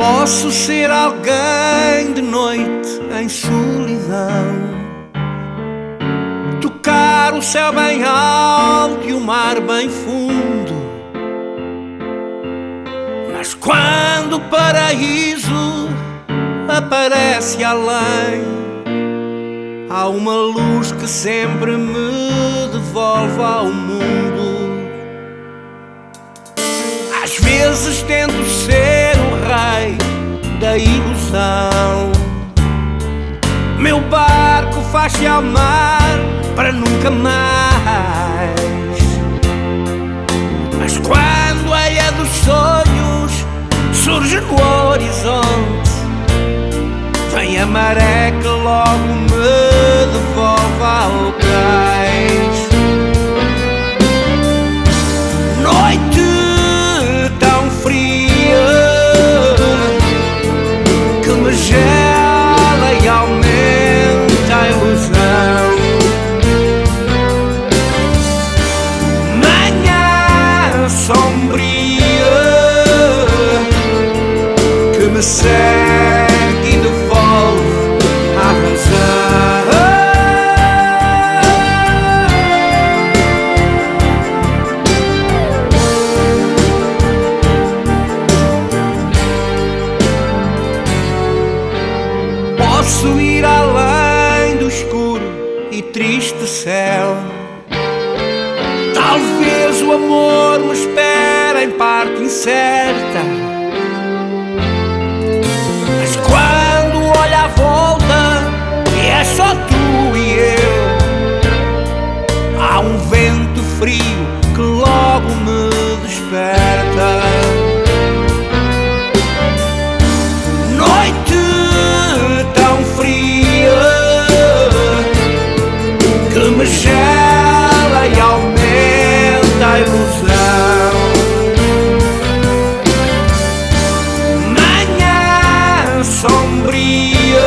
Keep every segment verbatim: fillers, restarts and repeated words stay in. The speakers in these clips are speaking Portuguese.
Posso ser alguém de noite em solidão, tocar o céu bem alto e o mar bem fundo, mas quando o paraíso aparece além, há uma luz que sempre me devolve ao mundo. Às vezes tento ser o rei da ilusão, meu barco faz-se ao mar para nunca mais. Mas quando a ilha dos sonhos surge no horizonte, vem a maré que logo me devolve ao cais. Noite tão fria que me gela e aumenta a ilusão. Manhã sombria que me segue e devolve a razão. Posso ir além do escuro e triste céu. Talvez o amor me espere em parte incerta, mas quando olho à volta e é só tu e eu, há um vento frio que logo me desperta. Noite tão fria que me gela e aumenta a ilusão. Manhã sombria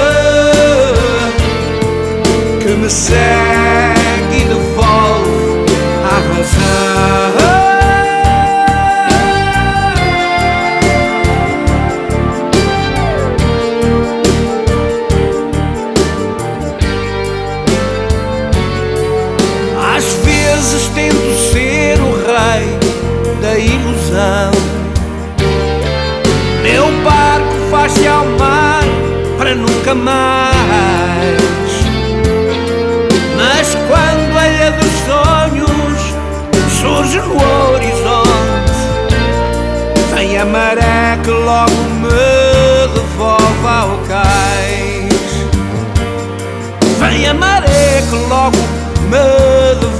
que me segue e devolve a razão. Às vezes tento ser o rei da ilusão, meu barco faz-se ao mar para nunca mais. Mas quando a ilha dos sonhos surge no horizonte, vem a maré que logo me devolve ao cais. Vem a maré que logo me devolve